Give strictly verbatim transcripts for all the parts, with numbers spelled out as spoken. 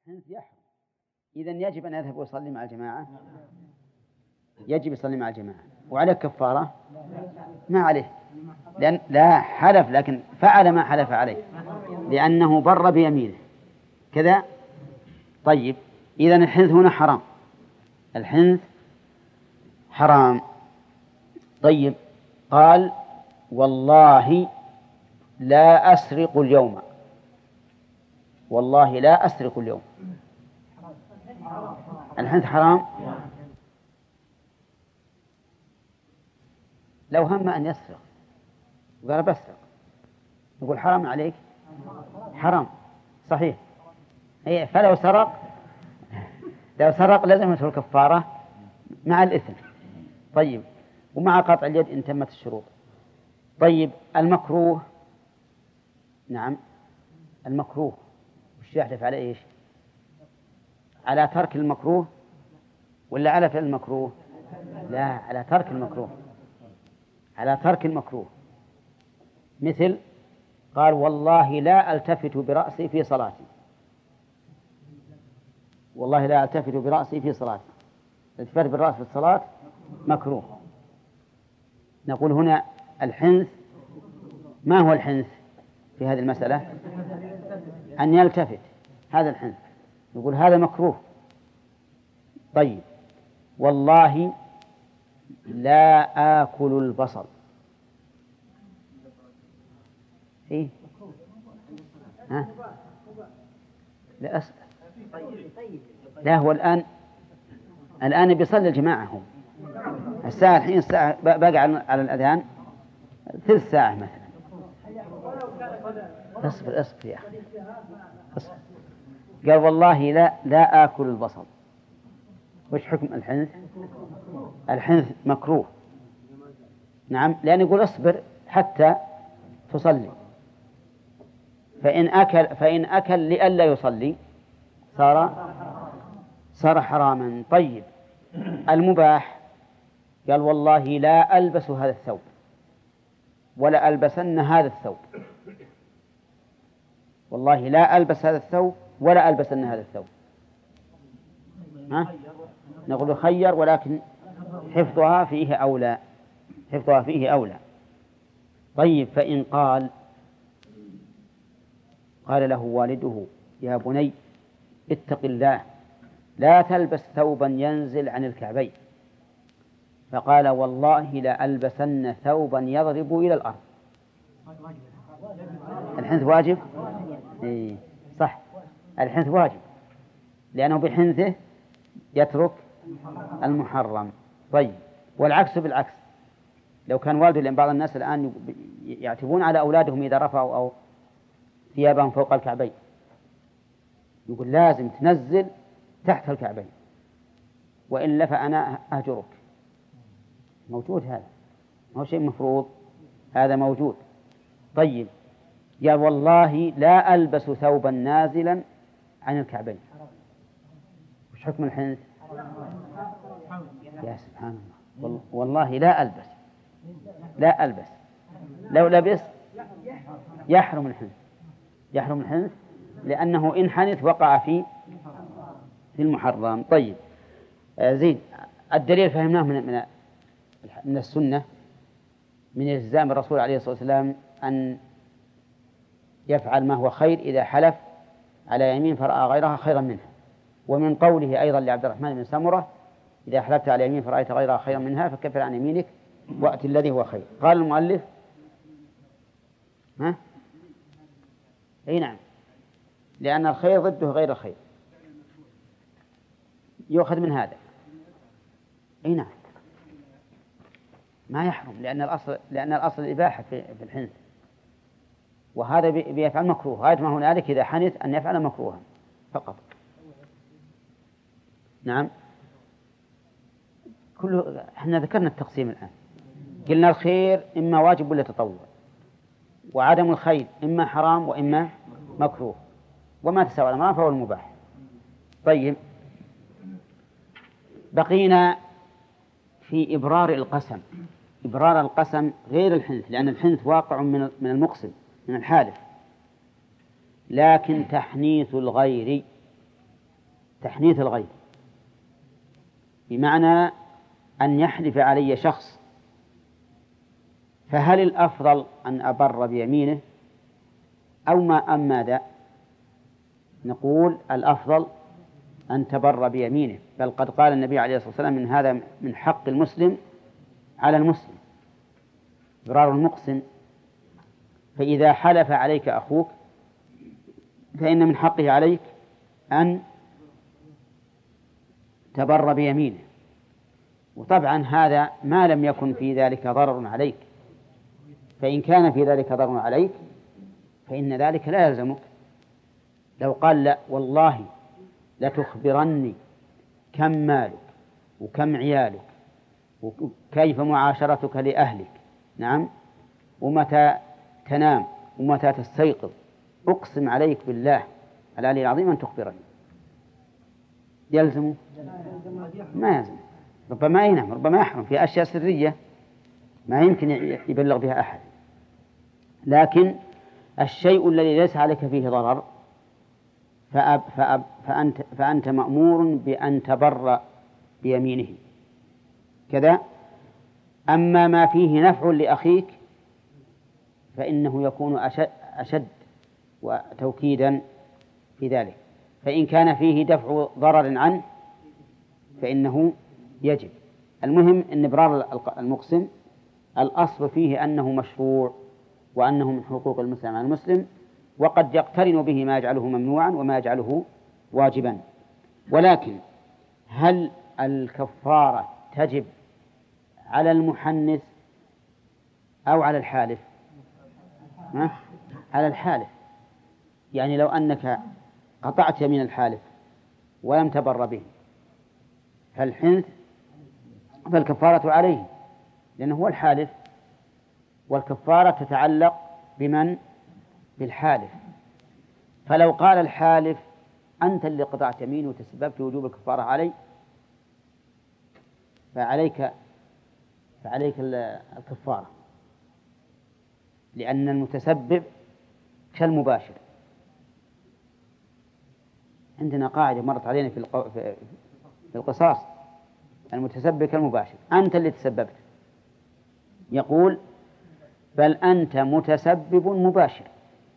الحنث يحرم، إذن يجب أن يذهب ويصلي مع الجماعة، يجب يصلي مع الجماعة. وعليه كفارة؟ ما عليه، لأن لا حلف لكن فعل ما حلف عليه لأنه بر بيمينه كذا. طيب إذن الحنث هنا حرام، الحنث حرام. طيب قال والله لا أسرق اليوم، والله لا أسرق اليوم، الحنث حرام. لو هم أن يسرق وقال بسرق يقول حرام عليك، حرام صحيح. هي فلو سرق، لو سرق لازمته الكفارة مع الإثم. طيب ومع قطع اليد إن تمت الشروط. طيب المكروه، نعم المكروه وش يحلف على إيش؟ على ترك المكروه ولا على فعل المكروه؟ لا، على ترك المكروه، على ترك المكروه. مثل قال والله لا ألتفت برأسي في صلاتي، والله لا ألتفت برأسي في صلاتي، الالتفات بالرأس في الصلاة مكروه. نقول هنا الحنث، ما هو الحنث في هذه المسألة؟ أن يلتفت، هذا الحنث، نقول هذا مكروه. طيب والله لا آكل البصل، إيه؟ ها؟ لا أسأل. لا هو الآن الآن بيصلي الجماعة هم الساعة الحين الساعة باقي على الأذان ثلث ساعة مثلا. اصبر اصبر يا أخي اصبر. قال والله لا لا آكل البصل، وش حكم الحنث؟ الحنث مكروه، نعم، لأن يقول اصبر حتى تصلي، فإن أكل فإن أكل لئلا يصلي صار صار حراما. طيب المباح قال والله لا ألبس هذا الثوب ولا ألبسن هذا الثوب، والله لا ألبس هذا الثوب ولا ألبسن هذا الثوب. ها؟ نقول خير، ولكن حفظها فيه أولى، حفظها فيه أولى. طيب فإن قال قال له والده يا بني اتق الله لا تلبس ثوبا ينزل عن الكعبين، فقال والله لا ألبسن ثوبا يضرب إلى الأرض، الحنث واجب؟ إيه صح، الحنث واجب لأنه بحنثه يترك المحرم. طيب والعكس بالعكس، لو كان والده، لأن بعض الناس الآن يعتبون على أولادهم إذا رفعوا أو ثيابهم فوق الكعبين، يقول لازم تنزل تحت الكعبين وإلا فأنا أهجرك. موجود هذا، ما هو شيء مفروض، هذا موجود. طيب يا والله لا ألبس ثوبا نازلا عن الكعبين، وش حكم الحنث؟ يا سبحان الله، والله لا ألبس، لا ألبس، لو لبس يحرم الحنث، يحرم الحنث لأنه إن حنث وقع في في المحرم. طيب زيد الدليل فهمناه من من من السنة، من إلزام الرسول عليه الصلاة والسلام أن يفعل ما هو خير إذا حلف على يمين فرأى غيرها خيرا منها، ومن قوله أيضا لعبد الرحمن بن سمرة إذا حلفت على يمين فرأيت غيرها خيرا منها فكفر عن يمينك وأت الذي هو خير. قال المؤلف ها؟ أي نعم، لأن الخير ضده غير الخير، يؤخذ من هذا. أي نعم ما يحرم، لأن الأصل لأن الأصل الإباحة في في الحنث، وهذا بيفعل مكروه، غاية ما هنالك إذا حنث أن يفعل مكروها فقط. نعم كله، احنا ذكرنا التقسيم الآن، قلنا الخير إما واجب ولا تطوع، وعدم الخير إما حرام وإما مكروه، وما تساوى الأمران فهو المباح. طيب بقينا في إبرار القسم. إبرار القسم غير الحنث، لأن الحنث واقع من من المقسم من الحالف، لكن تحنيث الغير تحنيث الغيب، بمعنى أن يحلف علي شخص، فهل الأفضل أن أبر بيمينه أو ما أم ماذا؟ نقول الأفضل أن تبر بيمينه، بل قد قال النبي عليه الصلاة والسلام من هذا من حق المسلم على المسلم إبرار المقسم. فإذا حلف عليك أخوك فإن من حقه عليك أن تبر بيمينه، وطبعا هذا ما لم يكن في ذلك ضرر عليك، فإن كان في ذلك ضرر عليك فإن ذلك لا يلزمك. لو قال لا والله لتخبرني كم مالك وكم عيالك وكيف معاشرتك لأهلك، نعم، ومتى تنام ومتى تستيقظ، أقسم عليك بالله العلي العظيم أن تخبرني، يلزمه؟ ما يلزم. ربما ينام، ربما يحرم في أشياء سرية ما يمكن يبلغ بها أحد. لكن الشيء الذي ليس عليك فيه ضرر فأب فأب فأنت, فأنت مأمور بأن تبر بيمينه كذا. أما ما فيه نفع لأخيك فإنه يكون أشد, أشد وتوكيدا في ذلك، فإن كان فيه دفع ضرر عنه فإنه يجب. المهم أن إبرار المقسم الأصل فيه أنه مشروع وأنه من حقوق المسلم على المسلم، وقد يقترن به ما يجعله ممنوعا وما يجعله واجبا. ولكن هل الكفارة تجب على المحنث أو على الحالف؟ ها؟ على الحالف. يعني لو أنك قطعت يمين الحالف ولم تبر به فالحنث فالكفارة عليه لأنه هو الحالف، والكفارة تتعلق بمن؟ بالحالف. فلو قال الحالف أنت اللي قطعت يمين وتسببت وجوب الكفارة علي فعليك فعليك الكفارة، لأن المتسبب كالمباشر. عندنا قاعدة مرت علينا في في القصاص، المتسبب كالمباشر، أنت اللي تسببت. يقول بل أنت متسبب مباشر،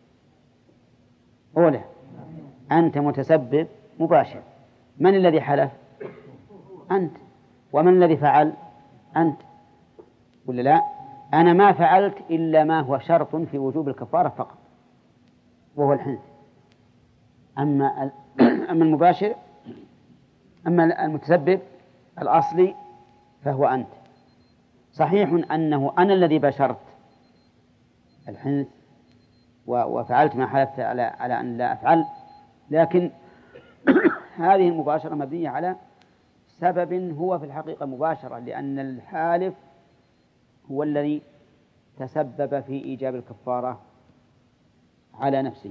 أولا أنت متسبب مباشر. من الذي حلف؟ أنت. ومن الذي فعل؟ أنت. ولا لا؟ أنا ما فعلت إلا ما هو شرط في وجوب الكفارة فقط وهو الحنث. أما أما المباشر أما المتسبب الأصلي فهو أنت. صحيح أنه أنا الذي بشرت الحنث وفعلت ما حلفت على على أن لا أفعل، لكن هذه المباشرة مبنية على سبب هو في الحقيقة مباشرة، لأن الحالف هو الذي تسبب في إيجاب الكفارة على نفسه.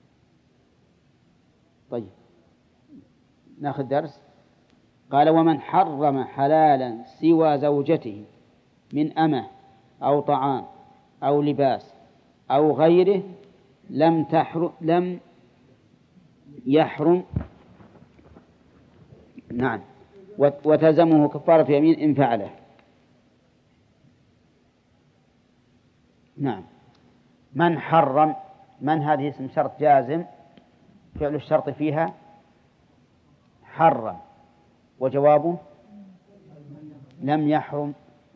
طيب ناخذ درس. قال ومن حرم حلالا سوى زوجته من أمة أو طعام أو لباس أو غيره لم تحرم لم يحرم نعم وتلزمه كفارة يمين إن فعله. نعم. من حرم، من هذه اسم شرط جازم فعل الشرط فيها حرم، وجوابه لم يحرم.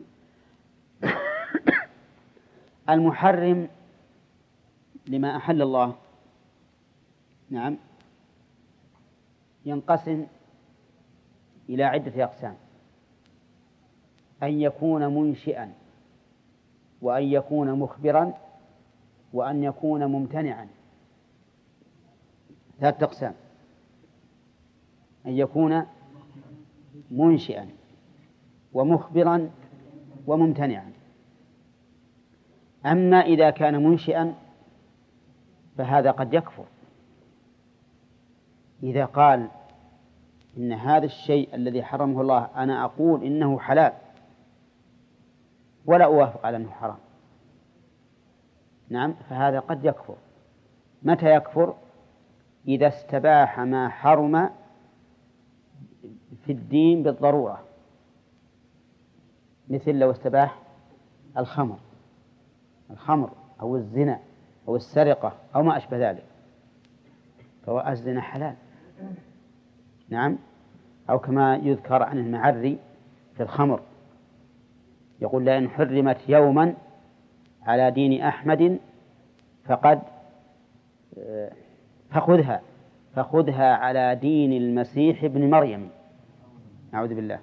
المحرم لما أحل الله نعم ينقسم إلى عدة أقسام: أن يكون منشئا، وأن يكون مخبرا، وأن يكون ممتنعا. ثلاثة أقسام: أن يكون منشئا ومخبرا وممتنعا. أما إذا كان منشئا فهذا قد يكفر إذا قال إن هذا الشيء الذي حرمه الله أنا أقول إنه حلال ولا أوافق على أنه حرام، نعم، فهذا قد يكفر. متى يكفر؟ إذا استباح ما حرم في الدين بالضرورة، مثل لو استباح الخمر الخمر أو الزنا أو السرقة أو ما أشبه ذلك، فهو الزنا حلال. نعم. أو كما يذكر عن المعري في الخمر، يقول لئن حرمت يوما على دين أحمد فقد فخذها فخذها على دين المسيح ابن مريم، أعوذ بالله.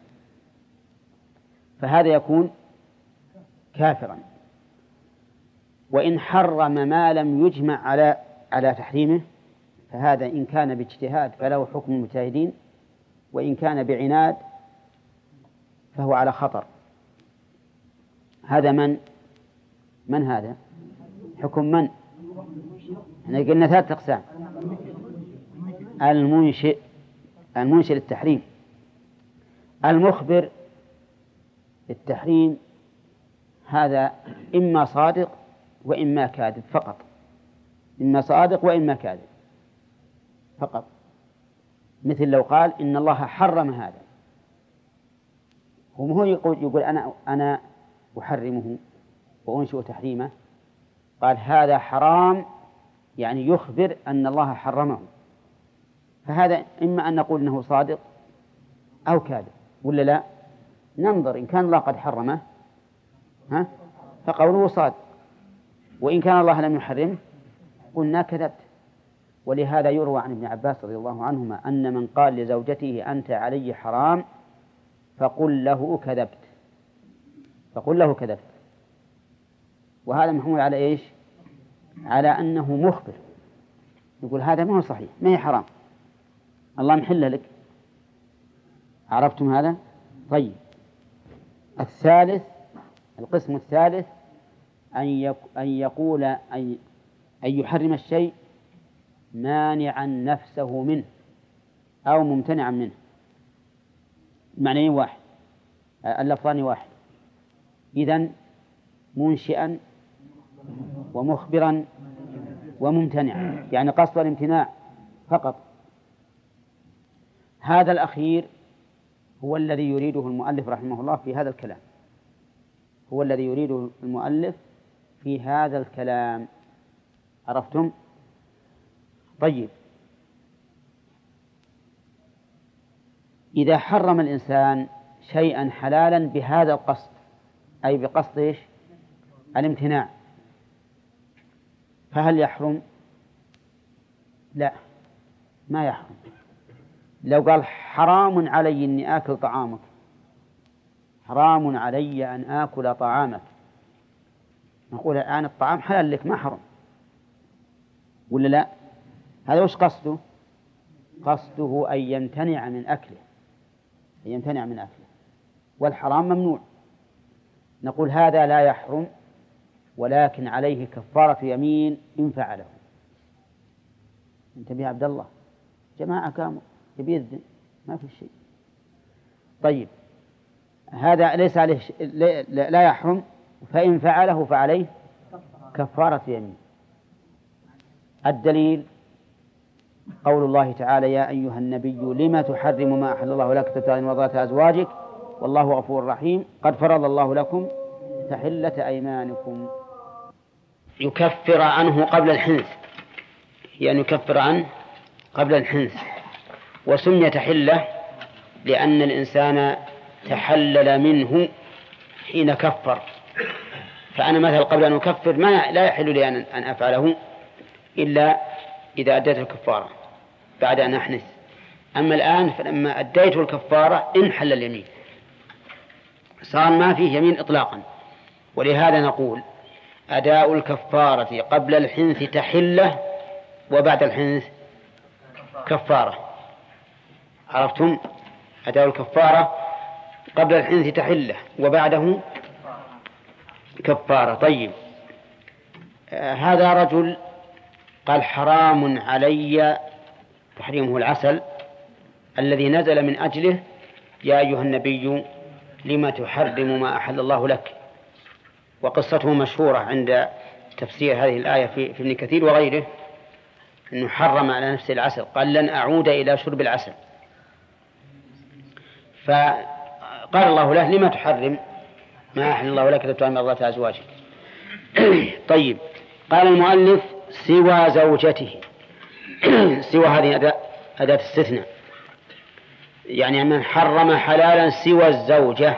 فهذا يكون كافرا. وإن حرم ما لم يجمع على على تحريمه فهذا إن كان باجتهاد فله حكم المجتهدين، وإن كان بعناد فهو على خطر. هذا من من هذا حكم من؟ احنا قلنا ثلاث أقسام: المنشئ المنشئ للتحريم، المخبر للتحريم، هذا إما صادق وإما كاذب فقط، إما صادق وإما كاذب فقط. مثل لو قال إن الله حرم هذا، وهو يقول, يقول أنا أنا أحرمه وأنشئ تحريمه، قال هذا حرام، يعني يخبر أن الله حرمه، فهذا إما أن نقول إنه صادق أو كاذب، ولا لا؟ ننظر إن كان الله قد حرمه ها فقوله صادق، وإن كان الله لم يحرمه قلنا كذبت. ولهذا يروى عن ابن عباس رضي الله عنهما أن من قال لزوجته أنت علي حرام فقل له كذبت فقل له كذبت وهذا محمول على إيش؟ على أنه مخبر، يقول هذا ما هو صحيح، ما هي حرام، الله محل لك. عرفتم هذا؟ طيب. الثالث، القسم الثالث أن يقول أن يحرم الشيء مانعا نفسه منه أو ممتنعا منه. معنى واحد، اللفظان واحد. إذن منشئا ومخبرا وممتنعا، يعني قصد الامتناع فقط. هذا الأخير هو الذي يريده المؤلف رحمه الله في هذا الكلام، هو الذي يريده المؤلف في هذا الكلام. عرفتم؟ طيب، إذا حرم الإنسان شيئا حلالا بهذا القصد، أي بقصد إيش؟ الامتناع، فهل يحرم؟ لا، ما يحرم. لو قال حرام علي أني آكل طعامك، حرام علي أن آكل طعامك، نقول الآن الطعام حلال لك ما حرم، ولا لا؟ هذا وش قصده؟ قصده أن يمتنع من أكله، أن يمتنع من أكله، والحرام ممنوع. نقول هذا لا يحرم، ولكن عليه كفارة يمين إن فعله. انتبه يا عبد الله، جماعة قاموا يبيذن ما في شيء. طيب، هذا ليس عليه ش... لا يحرم، فإن فعله فعليه كفارة يمين. الدليل قول الله تعالى يا أيها النبي لما تحرم ما أحل الله لك تبتغي مرضات أزواجك والله غفور رحيم قد فرض الله لكم تحلة أيمانكم. يكفر عنه قبل الحنث، يعني يكفر عنه قبل الحنث. وسمي تحلة لأن الإنسان تحلل منه حين كفر. فأنا مثلا قبل أن أكفر ما لا يحل لي أن أفعله إلا إذا أديت الكفارة بعد أن أحنث. أما الآن فلما أديت الكفارة انحل اليمين، صار ما فيه يمين إطلاقا. ولهذا نقول أداء الكفارة قبل الحنث تحلة، وبعد الحنث كفارة. عرفتم؟ أداء الكفارة قبل الحنث تحلة وبعده كفارة. طيب، آه هذا رجل قال حرام علي تحريمه العسل الذي نزل من أجله يا أيها النبي لما تحرم ما أحل الله لك. وقصته مشهورة عند تفسير هذه الآية في, في ابن كثير وغيره، أنه حرم على نفسه العسل، قال لن أعود إلى شرب العسل. فقال الله له: لما تحرم ما أحل الله لك تبتغي مرضات أزواجك. طيب، قال المؤلف: سوى زوجته. سوى هذه أداة استثناء، يعني من حرم حلالا سوى الزوجة.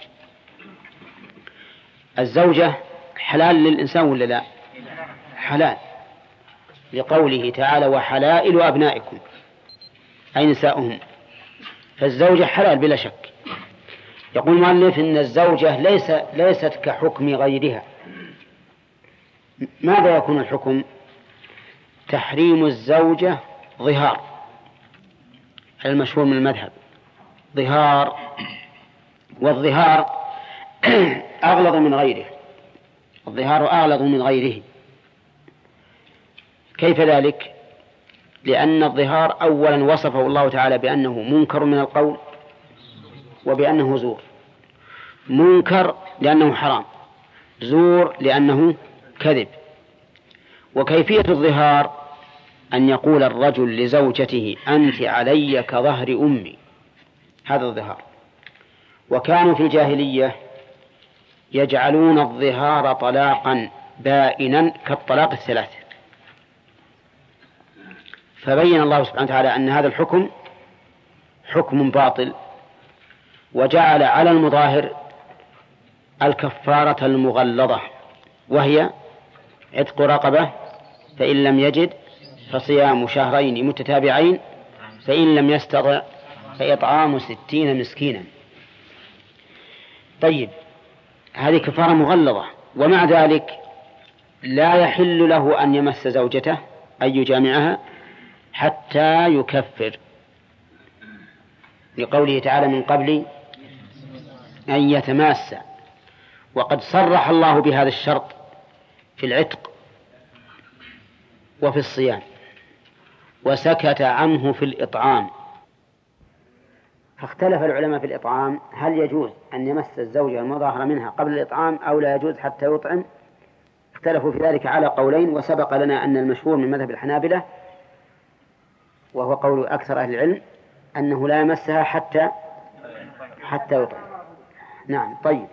الزوجة حلال للإنسان ولا لا؟ حلال، لقوله تعالى: وحلائل أبنائكم أي نساؤهم. فالزوجة حلال بلا شك. يقول المؤلف: إن الزوجة ليس ليست كحكم غيرها. ماذا يكون الحكم؟ تحريم الزوجة ظهار، المشهور من المذهب ظهار، والظهار أغلظ من غيره. الظهار أغلظ من غيره. كيف ذلك؟ لأن الظهار أولا وصفه الله تعالى بأنه منكر من القول، وبأنه زور. منكر لأنه حرام، زور لأنه كذب. وكيفية الظهار أن يقول الرجل لزوجته: أنت علي كظهر أمي. هذا الظهار. وكانوا في الجاهلية يجعلون الظهار طلاقا بائنا كالطلاق الثلاث. فبين الله سبحانه وتعالى أن هذا الحكم حكم باطل، وجعل على المظاهر الكفارة المغلظة، وهي عتق رقبة، فإن لم يجد فصيام شهرين متتابعين، فإن لم يستطع فإطعام ستين مسكينا. طيب، هذه كفارة مغلظة، ومع ذلك لا يحل له أن يمس زوجته أي يجامعها حتى يكفر، لقوله تعالى: من قبل أن يتماس. وقد صرح الله بهذا الشرط في العتق وفي الصيام، وسكت عنه في الإطعام. فاختلف العلماء في الإطعام: هل يجوز أن يمس الزوجة المظاهر منها قبل الإطعام أو لا يجوز حتى يطعم؟ اختلفوا في ذلك على قولين، وسبق لنا أن المشهور من مذهب الحنابلة، وهو قول أكثر أهل العلم، أنه لا يمسها حتى حتى يطعم. نعم. طيب،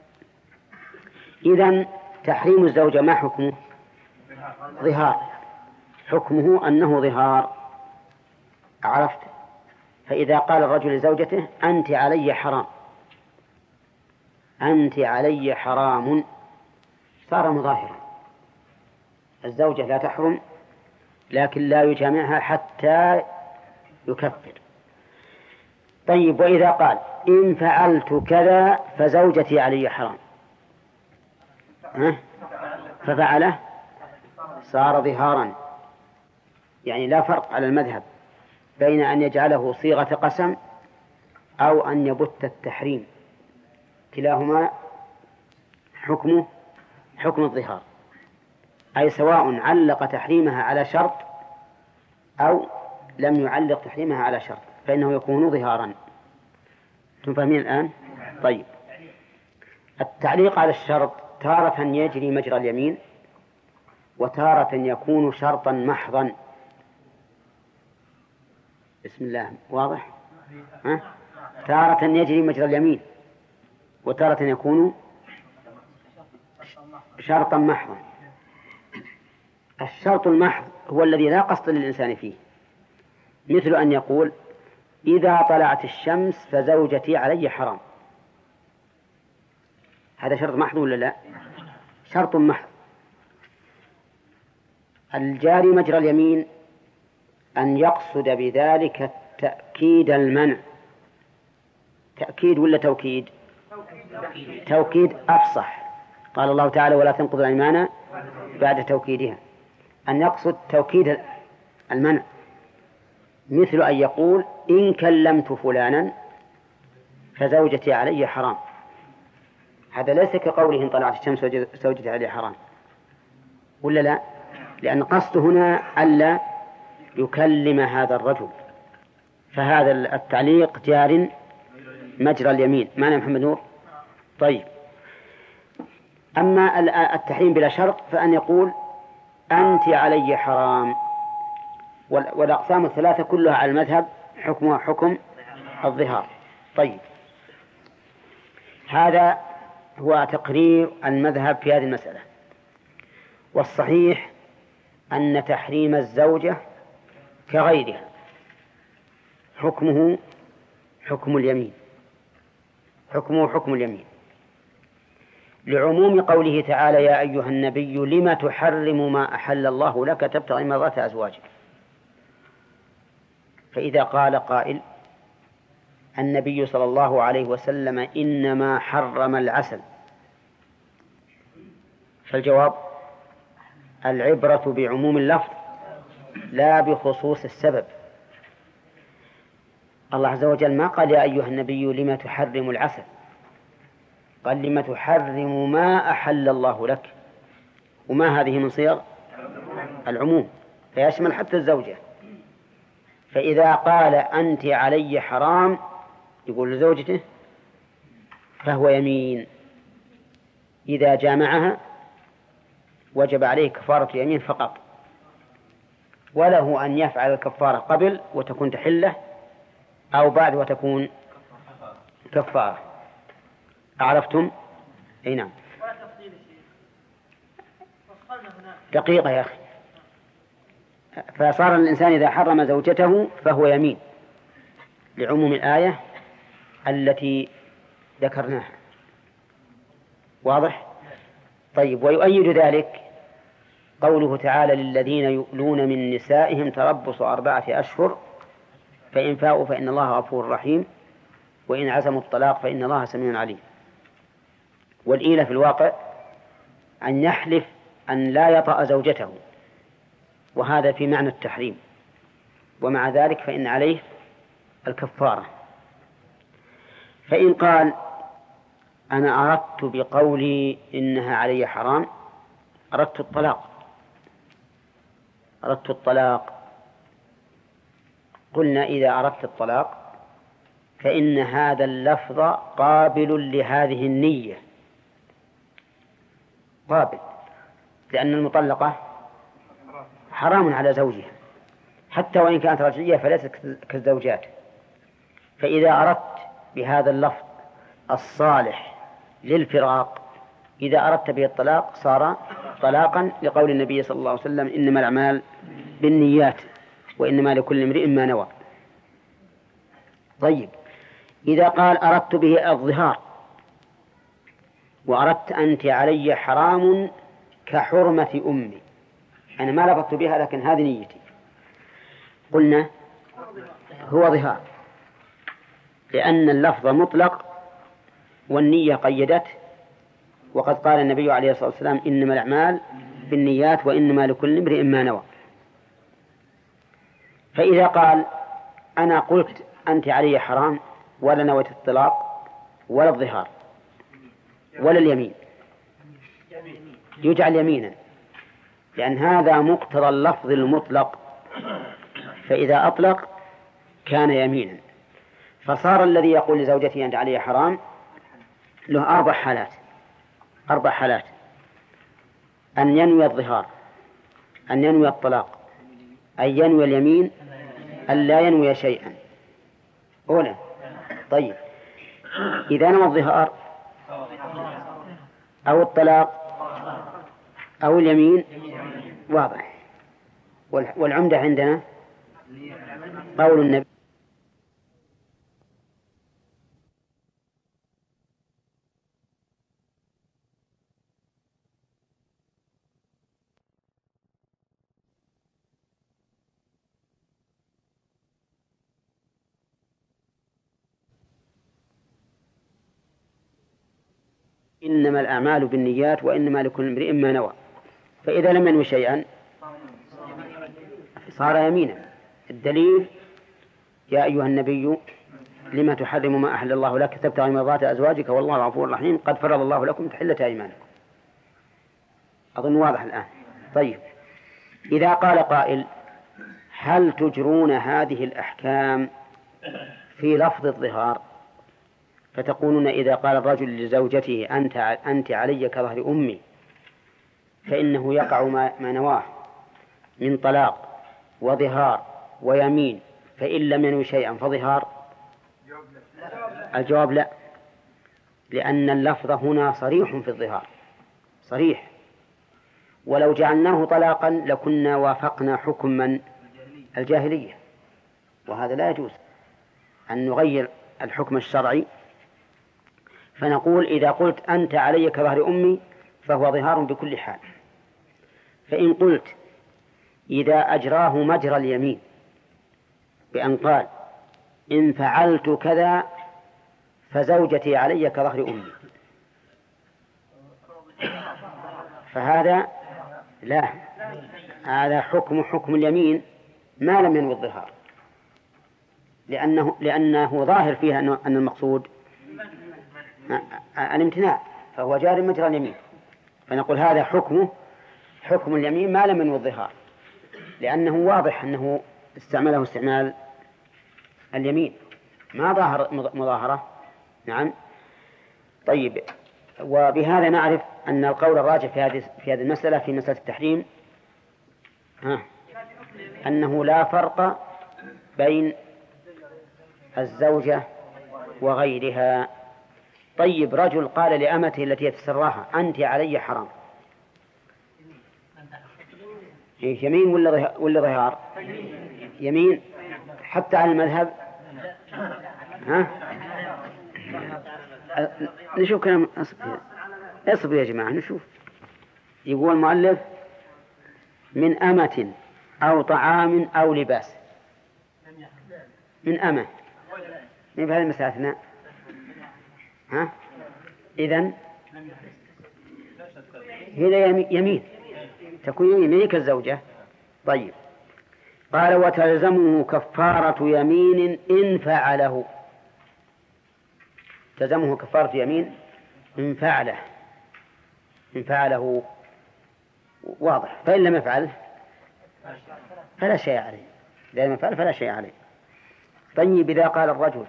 إذن تحريم الزوجة ما حكمه؟ ظهار. حكمه أنه ظهار. عرفت؟ فإذا قال الرجل لزوجته: أنت علي حرام، أنت علي حرام، صار مظاهرا. الزوجة لا تحرم، لكن لا يجامعها حتى يكفر. طيب، وإذا قال: إن فعلت كذا فزوجتي علي حرام، ففعله، صار ظهارا. يعني لا فرق على المذهب بين أن يجعله صيغة قسم أو أن يبت التحريم، كلاهما حكمه حكم الظهار، أي سواء علق تحريمها على شرط أو لم يعلق تحريمها على شرط فإنه يكون ظهارا. أنتم فاهمين الآن؟ طيب، التعليق على الشرط تارة يجري مجرى اليمين، وتارة يكون شرطا محضا. بسم الله، واضح؟ ها؟ تارة يجري مجرى اليمين، وتارة يكون شرطا محضا. الشرط المحض هو الذي لا قصد للإنسان فيه، مثل أن يقول: إذا طلعت الشمس فزوجتي علي حرام. هذا شرط محض ولا لا؟ شرط محض. الجاري مجرى اليمين أن يقصد بذلك تأكيد المنع. تأكيد ولا توكيد؟ توكيد أفصح. قال الله تعالى: ولا تنقضوا الأيمان بعد توكيدها. أن يقصد توكيد المنع، مثل أن يقول: إن كلمت فلانا فزوجتي علي حرام. هذا ليس كقوله: إن طلعت الشمس فزوجتي علي حرام، ولا لا؟ لأن قصده هنا ألا يكلم هذا الرجل. فهذا التعليق جار مجرى اليمين. معنى محمد نور؟ طيب، أما التحريم بلا شرط فأن يقول: أنت علي حرام. والأقسام الثلاثة كلها على المذهب حكمها حكم الظهار. طيب، هذا هو تقرير المذهب في هذه المسألة. والصحيح أن تحريم الزوجة كغيرها حكمه حكم اليمين، حكمه حكم اليمين، لعموم قوله تعالى: يا أيها النبي لم تحرم ما أحل الله لك تبتغي مرضات أزواجك. فإذا قال قائل: النبي صلى الله عليه وسلم إنما حرم العسل، فالجواب: العبرة بعموم اللفظ لا بخصوص السبب. الله عز وجل ما قال: يا أيها النبي لم تحرم العسل، قال: لم تحرم ما أحل الله لك، وما هذه من صيغ العموم فيشمل حتى الزوجة. فإذا قال: أنت علي حرام، يقول لزوجته، فهو يمين. إذا جامعها وجب عليه كفارة اليمين فقط، وله أن يفعل الكفارة قبل وتكون تحلة، أو بعد وتكون كفارة. أعرفتم؟ أي نعم. دقيقة يا أخي. فصار الإنسان إذا حرم زوجته فهو يمين لعموم الآية التي ذكرناها. واضح؟ طيب، ويؤيد ذلك قوله تعالى: للذين يؤلون من نسائهم تربص أربعة أشهر فإن فاءوا فإن الله غفور رحيم وإن عزموا الطلاق فإن الله سميع عليم. والإيلة في الواقع أن يحلف أن لا يطأ زوجته، وهذا في معنى التحريم، ومع ذلك فإن عليه الكفارة. فإن قال: أنا أردت بقولي إنها علي حرام أردت الطلاق أردت الطلاق قلنا: إذا أردت الطلاق فإن هذا اللفظ قابل لهذه النية، قابل، لأن المطلقة حرام على زوجها حتى وإن كانت رجعية فليست كالزوجات. فإذا أردت بهذا اللفظ الصالح للفراق، إذا أردت به الطلاق صار طلاقا، لقول النبي صلى الله عليه وسلم: إنما الأعمال بالنيات وإنما لكل امرئ ما نوى. طيب، إذا قال: أردت به الظهار وأردت أنت علي حرام كحرمة أمي، أنا ما لفظت بها لكن هذه نيتي، قلنا هو ظهار، لأن اللفظ مطلق والنية قيدت، وقد قال النبي عليه الصلاة والسلام: إنما الأعمال بالنيات وإنما لكل امرئ ما نوى. فإذا قال: أنا قلت أنت علي حرام ولا نويت الطلاق ولا الظهار ولا اليمين، يجعل يمينا، لأن هذا مقتضى اللفظ المطلق، فإذا أطلق كان يمينا. فصار الذي يقول لزوجته أنت علي حرام له أربع حالات أربع حالات: أن ينوي الظهار، أن ينوي الطلاق، أن ينوي اليمين، أن لا ينوي شيئا. أولا، طيب، إذا نوى الظهار أو الطلاق أو اليمين واضح. والعمدة عندنا قول النبي: إنما الأعمال بالنيات وإنما لكل امرئ ما نوى. فإذا لم ينوي شيئا صار يمينا. الدليل: يا أيها النبي لما تحرم ما أحل الله لك تبتغي مرضات أزواجك والله غفور رحيم قد فرض الله لكم تحلة أيمانكم. أظن واضح الآن. طيب، إذا قال قائل: هل تجرون هذه الأحكام في لفظ الظهار؟ فتقولون: إذا قال الرجل لزوجته أنت أنت علي كظهر أمي فإنه يقع ما نواه من طلاق وظهار ويمين، فإن لم ينوي شيئا فظهار الجواب لا، لأن اللفظ هنا صريح في الظهار، صريح، ولو جعلناه طلاقا لكنا وافقنا حكم من الجاهلية، وهذا لا يجوز أن نغير الحكم الشرعي، فنقول إذا قلت أنت علي كظهر أمي فهو ظهار بكل حال. فإن قلت إذا أجراه مجرى اليمين بأن قال إن فعلت كذا فزوجتي علي كظهر أمي، فهذا لا، هذا حكم حكم اليمين ما لم ينوي الظهار، لأنه لأنه ظاهر فيها أن المقصود الامتناع، فهو جار مجرى اليمين، فنقول هذا حكمه حكم اليمين ما لم ينوي الظهار، لأنه واضح أنه استعمله استعمال اليمين ما ظاهر مظاهرة. نعم. طيب، وبهذا نعرف أن القول الراجح في هذه في هذه المسألة في مسألة التحريم ها أنه لا فرق بين الزوجة وغيرها. طيب، رجل قال لأمته التي يتسراها أنت علي حرام، يمين ولا ولا ظهار؟ يمين حتى على المذهب. ها نشوف كلام، اصبر يا جماعة نشوف. يقول المؤلف من أمة أو طعام أو لباس، من أمة من بهذه المسألة. ها إذن هنا يمين تكون يمين كالزوجة. طيب، قال وتلزمه كفارة يمين إن فعله، تلزمه كفارة يمين إن فعله، إن فعله واضح، فإن لم يفعل فلا شيء عليه، إذا لم يفعل فلا شيء عليه. طيب، إذا قال الرجل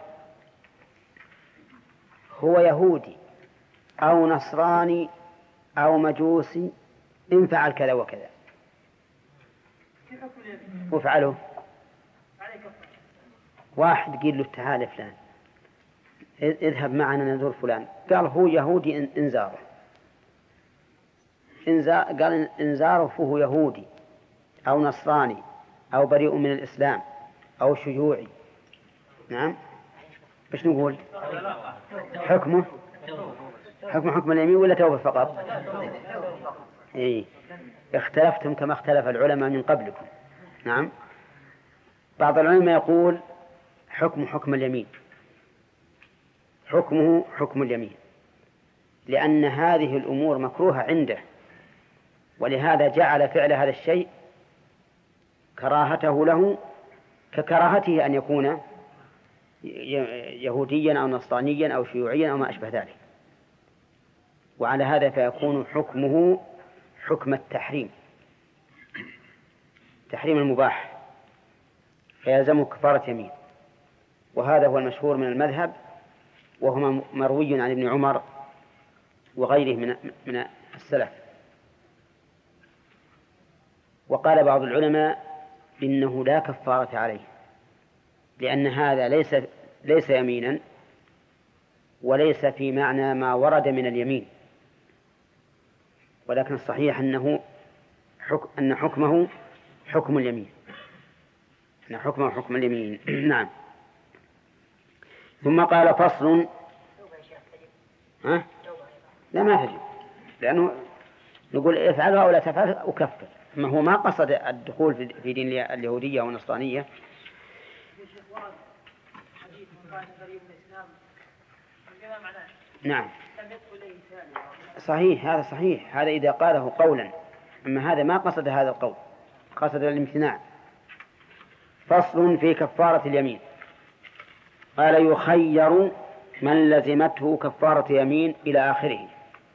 هو يهودي أو نصراني أو مجوسي إن فعل كذا وكذا وفعله، واحد قيل له تعال فلان اذهب معنا نزور فلان، قال هو يهودي انزاره، انزار قال انزاره فهو يهودي أو نصراني أو بريء من الإسلام أو شيوعي. نعم، بش نقول حكمه حكم حكم اليمين ولا توبة فقط؟ إيه، اختلفتم كما اختلف العلماء من قبلكم. نعم، بعض العلماء يقول حكم حكم اليمين، حكمه حكم اليمين، لأن هذه الأمور مكروهة عنده، ولهذا جعل فعل هذا الشيء كراهته له ككراهته أن يكون يهوديا أو نصرانيا أو شيوعيا أو ما أشبه ذلك، وعلى هذا فيكون حكمه حكم التحريم، تحريم المباح، فيلزمه كفارة يمين، وهذا هو المشهور من المذهب، وهو مروي عن ابن عمر وغيره من من السلف. وقال بعض العلماء إنه لا كفارة عليه، لأن هذا ليس ليس يمينا وليس في معنى ما ورد من اليمين، ولكن الصحيح أنه حكم أن حكمه حكم اليمين، أن حكمه حكم اليمين. نعم. ثم قال فصل. ها؟ لا ما تجب، لأنه نقول افعلها أو لا تفعل أكفر، ما هو ما قصد الدخول في دين اليهودية والنصرانية. نعم صحيح، هذا صحيح، هذا إذا قاله قولا، أما هذا ما قصد هذا القول، قصد الامتناع. فصل في كفارة اليمين. قال يخير من لزمته كفارة يمين إلى آخره.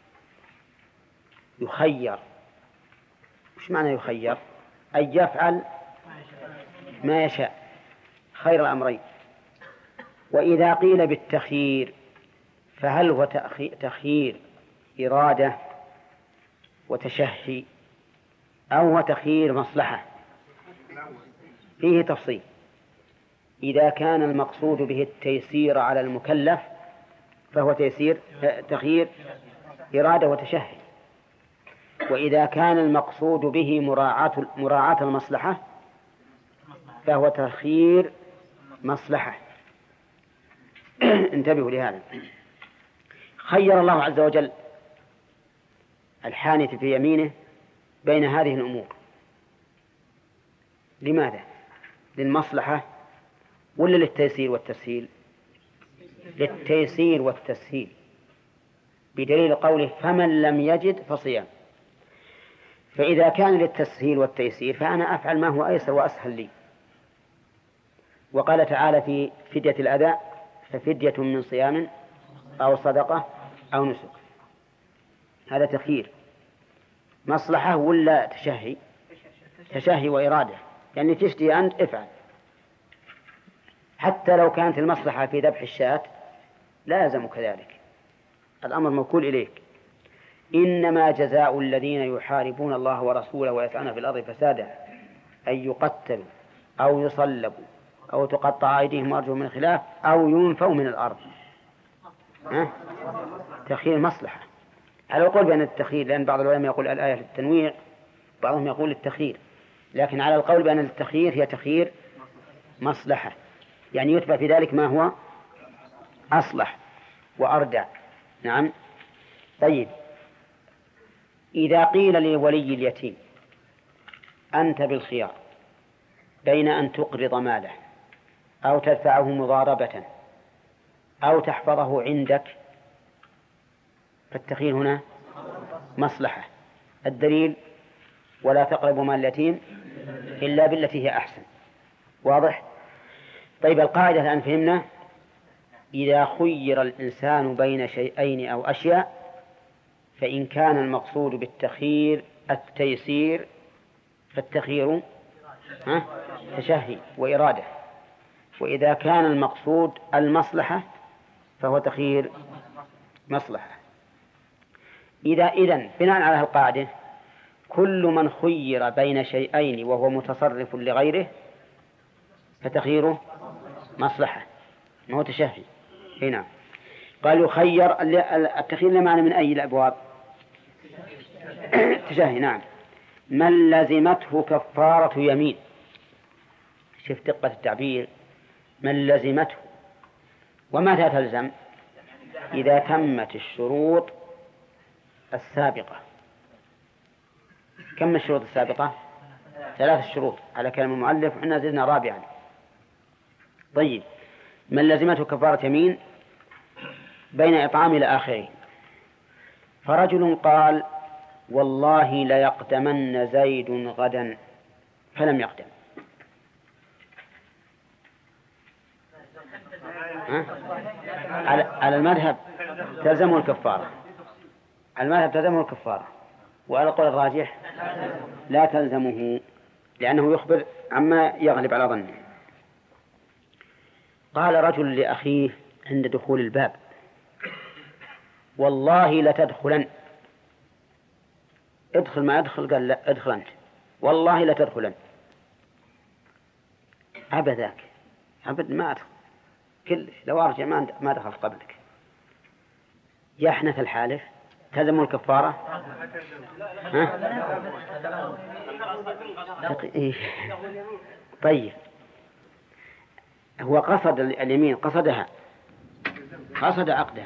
يخير، وش معنى يخير؟ أن يفعل ما يشاء، خير الأمرين. وإذا قيل بالتخيير فهل هو تخيير إرادة وتشهي أو هو تخيير مصلحة؟ فيه تفصيل. إذا كان المقصود به التيسير على المكلف فهو تيسير تخيير إرادة وتشهي، وإذا كان المقصود به مراعاة مراعاة المصلحة فهو تخيير مصلحة. انتبهوا لهذا. خير الله عز وجل الحانث في يمينه بين هذه الأمور. لماذا؟ للمصلحة ولا للتيسير والتسهيل؟ للتيسير والتسهيل، بدليل قوله فمن لم يجد فصيام. فإذا كان للتسهيل والتيسير فأنا أفعل ما هو أيسر وأسهل لي. وقال تعالى في فدية الأذى ففدية من صيام أو صدقة أو نسك. هذا تخيير مصلحة ولا تشهي؟ تشهي وإرادة، يعني تشتهي أنت افعل، حتى لو كانت المصلحة في ذبح الشاة لازم كذلك، الأمر موكول إليك. إنما جزاء الذين يحاربون الله ورسوله ويسعون في الأرض فسادا أن يقتلوا أو يصلبوا أو تقطع أيديهم وأرجلهم من خلاف أو ينفوا من الأرض. ها؟ تخيير مصلحة على القول بأن التخيير، لأن بعض العلماء يقول الآية للتنويع، بعضهم يقول التخيير، لكن على القول بأن التخيير هي تخيير مصلحة، يعني يتبع في ذلك ما هو أصلح وأردع. نعم. طيب، إذا قيل لولي اليتيم أنت بالخيار بين أن تقرض ماله أو تدفعه مضاربة أو تحفظه عندك، فالتخيير هنا مصلحة. الدليل ولا تقربوا مال اليتيم إلا بالتي هي أحسن. واضح؟ طيب، القاعدة الآن فهمنا. إذا خير الإنسان بين شيئين أو أشياء فإن كان المقصود بالتخيير التيسير فالتخيير تشهي وإرادة، وإذا كان المقصود المصلحة فهو تخيير مصلحة. إذا إذن بناء على القاعدة كل من خير بين شيئين وهو متصرف لغيره فتخييره مصلحة ما هو تشهي. هنا قال يخير التخيير لمعنى من أي الأبواب؟ تشهي. نعم. من لزمته كفارة يمين. شوف دقة التعبير، من لزمته. ومتى تلزم؟ إذا تمت الشروط السابقة. كم الشروط السابقة؟ ثلاث شروط على كلام المؤلف، وحنا زدنا رابعا. طيب، من لزمته كفارة يمين بين إطعام إلى آخره. فرجل قال والله ليقدمن زيد غدا فلم يقدم. على المذهب تلزمه الكفارة، على المذهب تلزمه الكفارة، وعلى القول الراجح لا تلزمه لأنه يخبر عما يغلب على ظنه. قال رجل لأخيه عند دخول الباب والله لتدخلن. ادخل ما ادخل؟ قال لا ادخل أنت. والله لتدخلن. أبداك أبد ما أدخل كل لو أرجع ما ما دخل قبلك. يحنث الحالف تلزم الكفارة. ها؟ طيب، هو قصد اليمين، قصدها، قصد عقدها،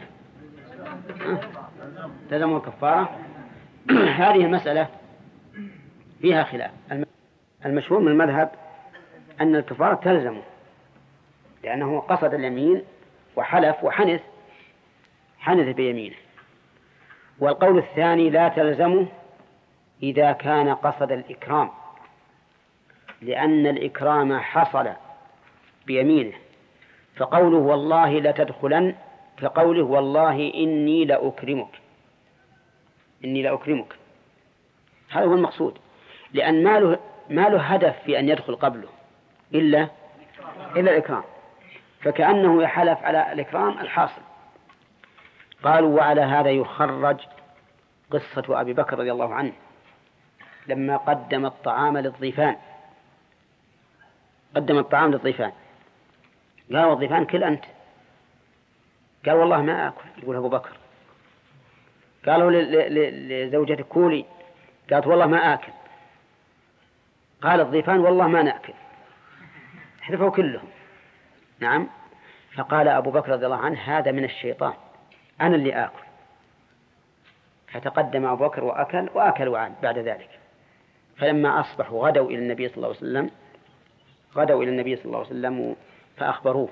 تلزم الكفارة. هذه المسألة فيها خلاف. المشهور من المذهب أن الكفارة تلزمه لأنه قصد اليمين وحلف وحنث حنث بيمينه. والقول الثاني لا تلزمه إذا كان قصد الإكرام، لأن الإكرام حصل بيمينه، فقوله والله لتدخلن كقوله والله إني لأكرمك، إني لأكرمك. هذا هو المقصود، لأن ما له ما له هدف في أن يدخل قبله إلا إلا الإكرام، فكأنه يحلف على الإكرام الحاصل. قالوا وعلى هذا يخرج قصة أبي بكر رضي الله عنه لما قدم الطعام للضيفان، قدم الطعام للضيفان قال والضيفان كل أنت. قال والله ما آكل. يقول أبو بكر. قالوا لزوجته كولي. قالت والله ما آكل. قال الضيفان والله ما نأكل. حلفوا كلهم. نعم. فقال أبو بكر رضي الله عنه هذا من الشيطان، أنا اللي آكل. فتقدم أبو بكر وأكل وأكلوا عنه بعد ذلك. فلما أصبحوا غدوا إلى النبي صلى الله عليه وسلم غدوا إلى النبي صلى الله عليه وسلم فأخبروه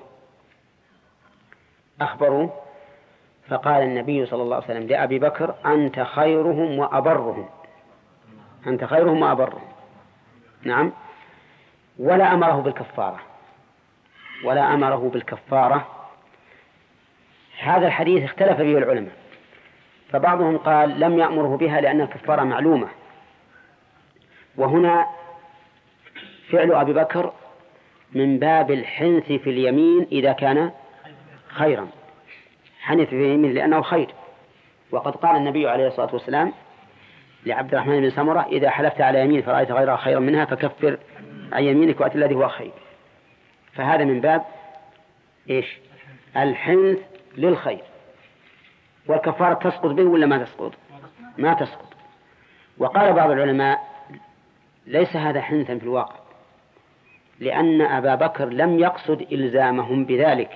أخبروه فقال النبي صلى الله عليه وسلم لأبي بكر أنت خيرهم وأبرهم أنت خيرهم وأبرهم. نعم. ولا أمره بالكفارة ولا أمره بالكفارة. هذا الحديث اختلف فيه العلماء، فبعضهم قال لم يأمره بها لأن الكفارة معلومة، وهنا فعل أبي بكر من باب الحنث في اليمين إذا كان خيرا، حنث في اليمين لأنه خير. وقد قال النبي عليه الصلاة والسلام لعبد الرحمن بن سمرة إذا حلفت على يمين فرأيت غيرها خيرا منها فكفر عن يمينك وأتي الذي هو خير. فهذا من باب إيش؟ الحنث للخير. والكفارة تسقط به ولا ما تسقط؟ ما تسقط. وقال بعض العلماء ليس هذا حنثا في الواقع، لأن أبا بكر لم يقصد إلزامهم بذلك،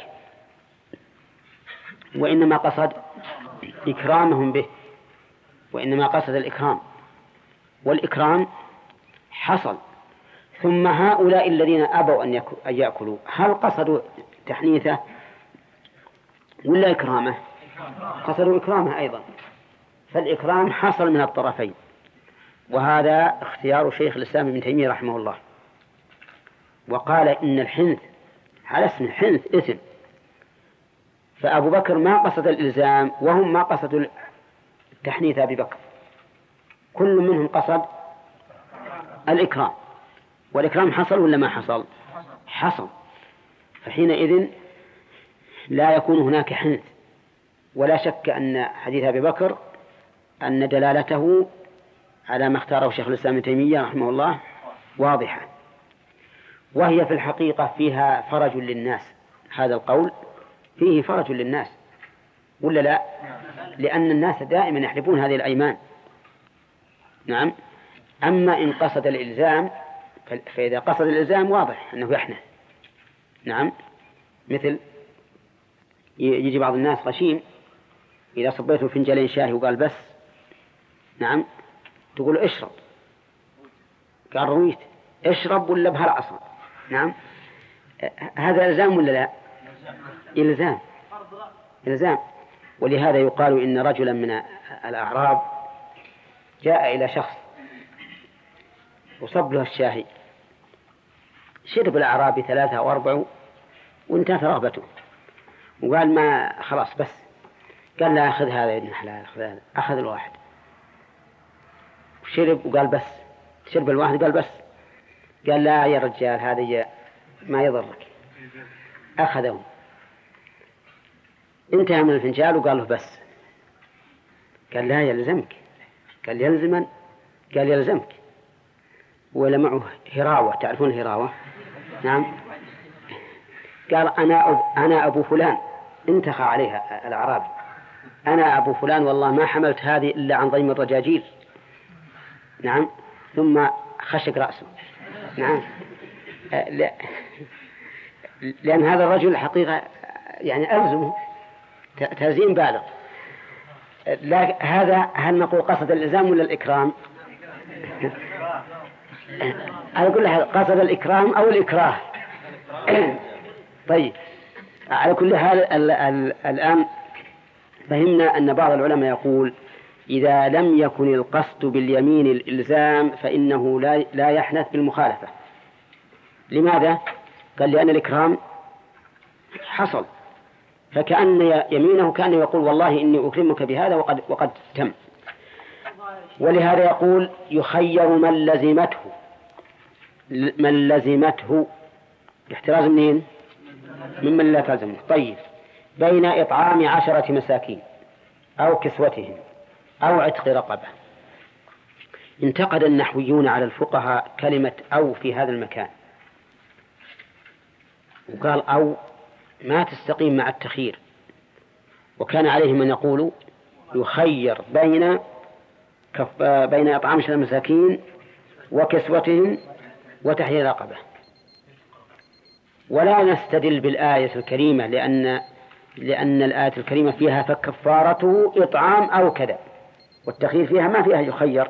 وإنما قصد إكرامهم به، وإنما قصد الإكرام، والإكرام حصل. ثم هؤلاء الذين أبوا أن يأكلوا هل قصدوا تحنيثه ولا إكرامه؟ قصدوا إكرامه أيضا، فالإكرام حصل من الطرفين. وهذا اختيار شيخ الإسلام ابن تيمية رحمه الله، وقال إن الحنث على اسم الحنث اسم، فأبو بكر ما قصد الإلزام وهم ما قصدوا تحنيث أبي بكر، كل منهم قصد الإكرام، والإكرام حصل ولا ما حصل؟ حصل. فحينئذ لا يكون هناك حنث. ولا شك أن حديث أبي بكر أن دلالته على ما اختاره شيخ الإسلام ابن تيمية رحمه الله واضحة، وهي في الحقيقة فيها فرج للناس. هذا القول فيه فرج للناس ولا لا؟ لأن الناس دائما يحلفون هذه الأيمان. نعم. أما إن قصد الإلزام فإذا قصد الإلزام واضح أنه يحنث. نعم. مثل يجي بعض الناس غشيم إذا صبيته فنجالين شاي وقال بس، نعم، تقول اشرب، قال رويت، اشرب ولا بهالعصا. نعم. هذا إلزام ولا لا؟ إلزام إلزام. ولهذا يقال إن رجلا من الأعراب جاء إلى شخص وصب له الشاهي، شرب الأعرابي ثلاثة أو أربعة وانتهت رغبته، وقال ما خلاص بس، قال لا أخذ هذا يا ابن حلال، أخذ هذا. أخذ الواحد وشرب وقال بس، شرب الواحد قال بس، قال لا يا رجال هذا ما يضرك. أخذه انتهى من الفنجال وقال له بس، قال لا يلزمك، قال يلزمن، قال يلزمك. ولا معه هراوة، تعرفون الهراوة؟ نعم. قال أنا أب أنا أبو فلان، انتخى عليها الأعرابي، أنا أبو فلان والله ما حملت هذه إلا عن ضيم الرجاجيل. نعم. ثم خشق رأسه. نعم. لا. لأن هذا الرجل حقيقة يعني ألزمه تلزيم بالغ. لا هذا هل نقول قصد الإلزام ولا الإكرام؟ أنا أقول لها قصد الإكرام أو الإكراه. طيب، على كل حال الآن فهمنا أن بعض العلماء يقول إذا لم يكن القصد باليمين الإلزام فإنه لا لا يحنث بالمخالفة. لماذا؟ قال لأن الإكرام حصل، فكأن يمينه كان يقول والله إني أكرمك بهذا وقد وقد تم. ولهذا يقول يخير من لزمته من لزمته احتراز منين؟ ممن لا تلزمه. طيب، بين إطعام عشرة مساكين أو كسوتهم أو عتق رقبة. انتقد النحويون على الفقهاء كلمة أو في هذا المكان، وقال أو ما تستقيم مع التخيير. وكان عليه من يقول يخير بين كف بين إطعام عشرة مساكين وكسوتهم وتحرير رقبة. ولا نستدل بالآية الكريمة لأن لأن الآية الكريمة فيها فكفارته إطعام أو كذا، والتخيير فيها ما فيها يخير،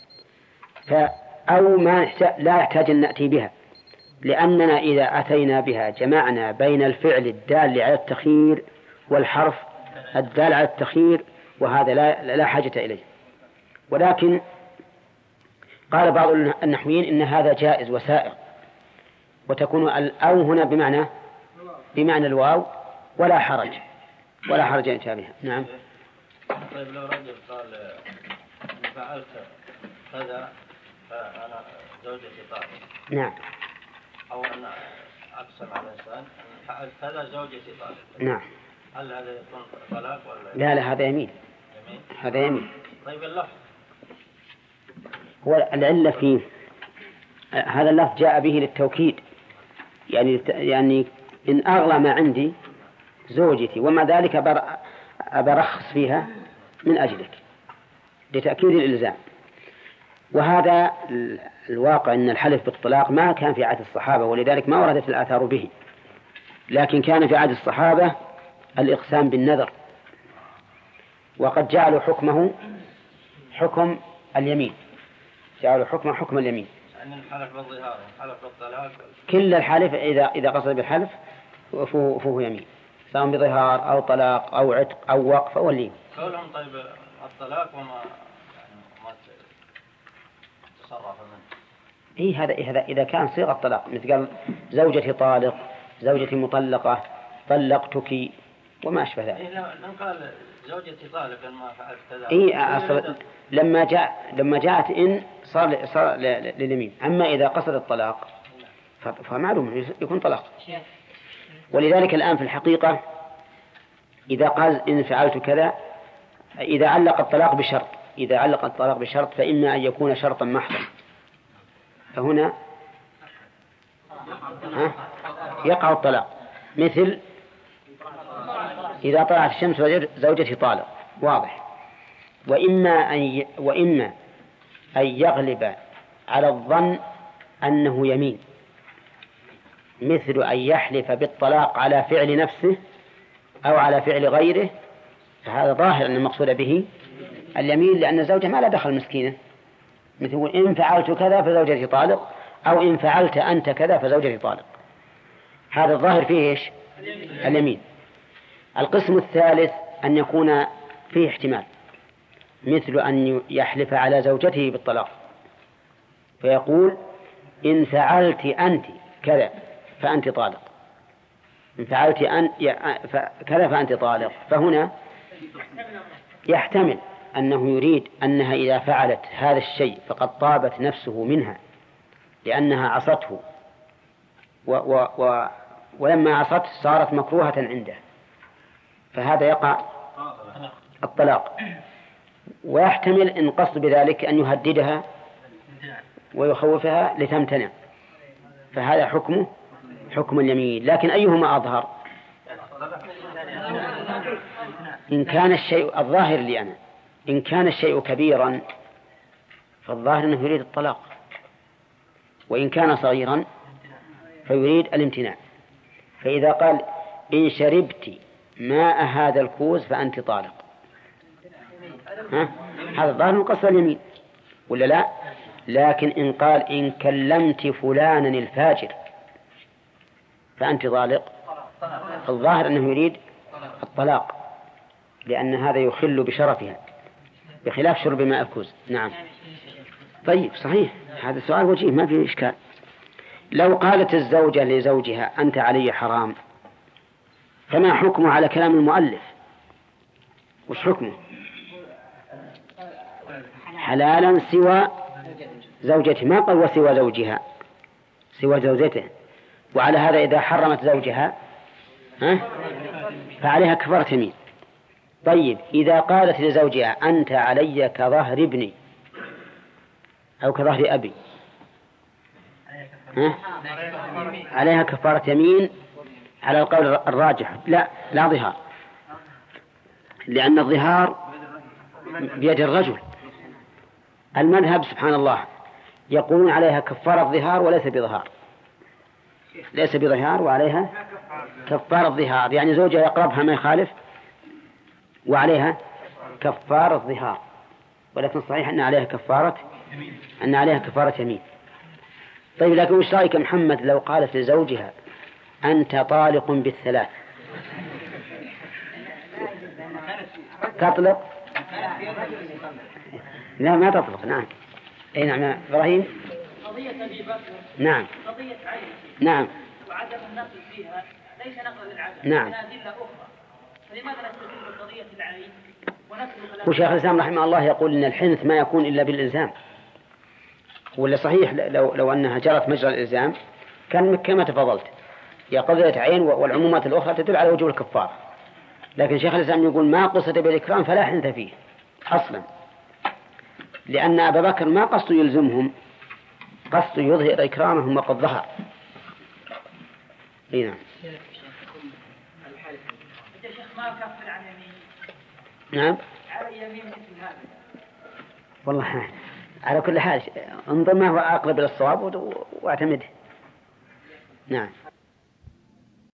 أو ما لا يحتاج أن نأتي بها، لأننا إذا أتينا بها جمعنا بين الفعل الدال على التخيير والحرف الدال على التخيير، وهذا لا لا حاجة إليه. ولكن قال بعض النحويين إن هذا جائز وسائغ، وتكون الأو هنا بمعنى بمعنى الواو، ولا حرج ولا حرج أن بها. نعم. طيب لو رجل قال فعلت كذا فأنا زوجتي طالق. نعم. أو أن أقسم على الإنسان فعلت كذا زوجتي طالق. نعم. هل هذا يكون طلاق ولا؟ لا لا، هذا يمين. يمين. هذا يمين. طيب اللفظ هو العلة فيه هذا اللفظ جاء به للتوكيد، يعني يعني إن أغلى ما عندي زوجتي وما ذلك برخص فيها من أجلك، لتأكيد الإلزام. وهذا الواقع أن الحلف بالطلاق ما كان في عهد الصحابة، ولذلك ما وردت الآثار به، لكن كان في عهد الصحابة الإقسام بالنذر، وقد جعلوا حكمه حكم اليمين، جعلوا حكمه حكم اليمين. يعني الحلف بالظهار الحلف بالطلاق كل الحلف إذا إذا قصد بالحلف فهو, فهو يمين، سواء بظهار أو طلاق أو عتق أو وقف فهو اليمين. قولهم طيب الطلاق وما يعني ما تصرف منه. إيه هذا إيه هذا إذا كان صيغة طلاق، مثل قال زوجتي طالق، زوجتي مطلقة، طلقتك وما أشبه ذلك. إيه لو قال زوجتي طالق ما فعلت كذا. إيه أصل لما جاء لما جاءت إن صار صار لليمين. أما إذا قصد الطلاق فمعلوم يكون طلاق. ولذلك الآن في الحقيقة إذا قال إن فعلت كذا، إذا علق الطلاق بشرط إذا علق الطلاق بشرط فإما أن يكون شرطا محضا، فهنا ها يقع الطلاق. مثل إذا طلعت الشمس وزوجتي طالق، واضح. وإما أن ي... وإما أن يغلب على الظن أنه يمين، مثل أن يحلف بالطلاق على فعل نفسه أو على فعل غيره، فهذا ظاهر أن المقصود به اليمين، لأن الزوجة ما لا دخل مسكينة، مثل إن فعلت كذا فزوجتي طالق، أو إن فعلت أنت كذا فزوجتي طالق، هذا الظاهر فيه إيش؟ اليمين. القسم الثالث أن يكون فيه احتمال، مثل أن يحلف على زوجته بالطلاق فيقول إن فعلت أنت كذا فأنت طالق، إن فعلت أن كذا فأنت طالق، فهنا يحتمل أنه يريد أنها إذا فعلت هذا الشيء فقد طابت نفسه منها لأنها عصته، و و و ولما عصته صارت مكروهة عنده، فهذا يقع الطلاق. ويحتمل إن قصد بذلك أن يهددها ويخوفها لتمتنع، فهذا حكمه حكم اليمين. لكن أيهما أظهر؟ إن كان الشيء الظاهر لي أنا إن كان الشيء كبيرا فالظاهر أنه يريد الطلاق، وإن كان صغيرا فيريد الامتناع. فإذا قال إن شربت ماء هذا الكوز فأنت طالق، ها؟ هذا الظاهر قصد اليمين ولا لا؟ لكن إن قال إن كلمت فلانا الفاجر فأنت طالق، الظاهر أنه يريد الطلاق، لأن هذا يخل بشرفها بخلاف شرب ماء الكوز. نعم. طيب صحيح، هذا السؤال وجيه ما فيه إشكال. لو قالت الزوجة لزوجها أنت علي حرام، فما حكمه على كلام المؤلف؟ وش حكمه؟ حلالا سوى زوجته، ما قال وسوى زوجها، سوى زوجته. وعلى هذا إذا حرمت زوجها ها فعليها كفارة يمين. طيب إذا قالت لزوجها أنت علي كظهر ابني أو كظهر أبي، ها؟ عليها كفارة يمين على القول الراجح لا لا ظهار، لأن الظهار بيد الرجل. المذهب سبحان الله يقولون عليها كفارة ظهار وليس بظهار، ليس بظهار وعليها كفارة ظهار، يعني زوجها يقربها ما يخالف وعليها كفارة ظهار، ولكن صحيح أن عليها كفارة أن عليها كفارة يمين. طيب لكن وش رأيك محمد لو قالت لزوجها أنت طالق بالثلاث؟ تطلق؟ لا ما تطلق. نعم. أي نعم إبراهيم. قضية أبي بكر نعم. قضية عين. نعم. وعدم النقل فيها ليس نقل للعدم. نعم. أدلة أخرى، فلماذا نستدل بقضية العين ونترك؟ وشيخ الإسلام رحمه الله يقول إن الحنث ما يكون إلا بالإلزام، ولا صحيح لو لو أنها جرت مجرى الإلزام كان كما تفضلت يا قضية عين، والعمومات الأخرى تدل على وجوب الكفار. لكن شيخ الإسلام يقول ما قصد بالإكرام فلا حنث فيه أصلا، لأن أبا بكر ما قصد يلزمهم، قصد يظهر إكرامهم وقد ظهر. نعم. ما كفر عن يمين. نعم. على يمين مثل هذا. والله على كل حال انظر ما هو أقرب إلى الصواب واعتمده. نعم.